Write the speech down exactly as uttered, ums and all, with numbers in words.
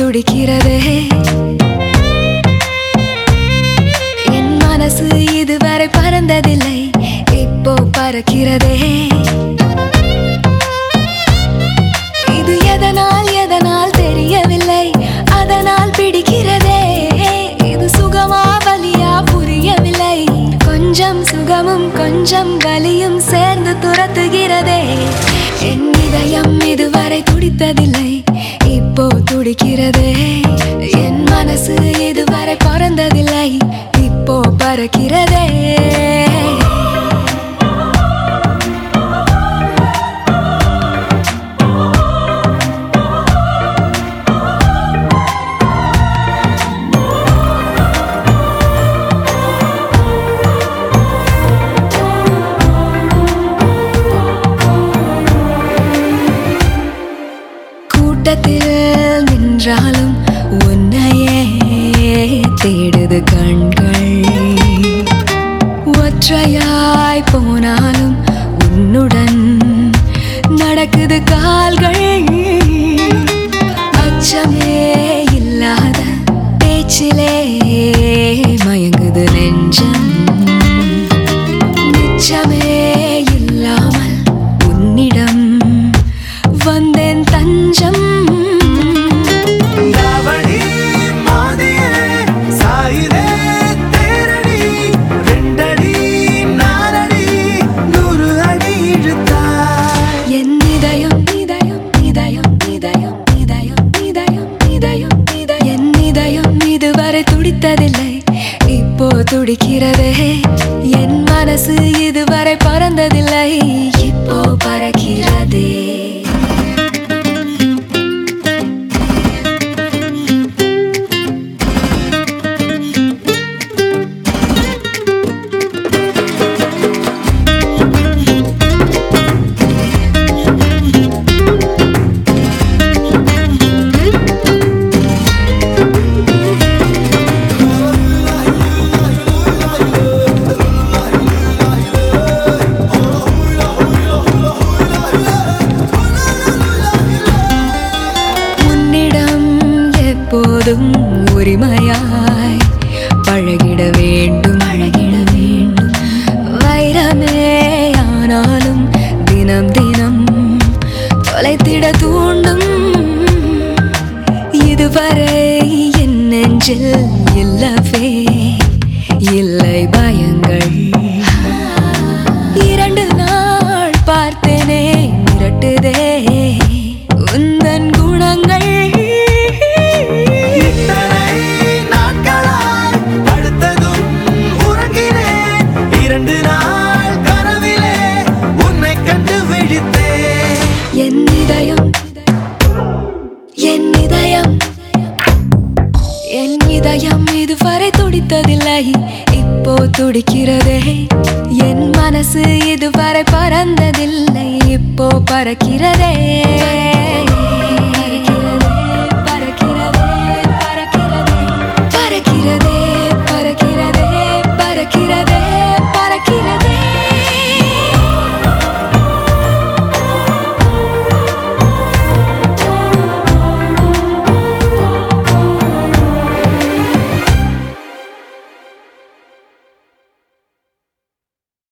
துடிக்கிறதே என் மனசு இதுவரை பறந்ததில்லை இப்போ பறக்கிறதே இது எதனால் எதனால் தெரியவில்லை அதனால் பிடிக்கிறதே இது சுகமா வலியா புரியவில்லை கொஞ்சம் சுகமும் கொஞ்சம் வலியும் சேர்ந்து துரத்துகிறதே என் இதயம் இதுவரை துடித்ததில்லை இப்போ துடிக்கிறதே என் மனசு இதுவரை பறந்ததில்லை இப்போ பறக்கிறதே கூட்டத்தில் நின்றாலும் உன்னையே தேடுது கண்கள் ஒற்றையாய் போனாலும் உன்னுடன் நடக்குது கால்கள் அச்சமே இல்லாத பேச்சிலே மயங்குது நெஞ்சம் நிச்சமே இல்லாமல் உன்னிடம் வந்தேன் தஞ்சம் துடித்ததில்லை இப்போ துடிக்கிறதே என் மனசு இதுவரை பறந்ததில்லை இப்போ பறக்கிறதே எப்போதும் உரிமையாய் பழகிட வேண்டும் பழகிட வேண்டும் வைரமே ஆனாலும் தினம் தினம் தொலைத்திட தூண்டும் இதுவரை என் நெஞ்சில் இல்லவே இல்லை பயங்கள் இரண்டு நாள் பார்த்தேனே மிரட்டுதே உந்தன் குணங்கள் என் இதயம் என் இதயம் என் இதயம் இதுவரை துடித்ததில்லை இப்போ துடிக்கிறதே என் மனசு இதுவரை பறந்ததில்லை இப்போ பறக்கிறதே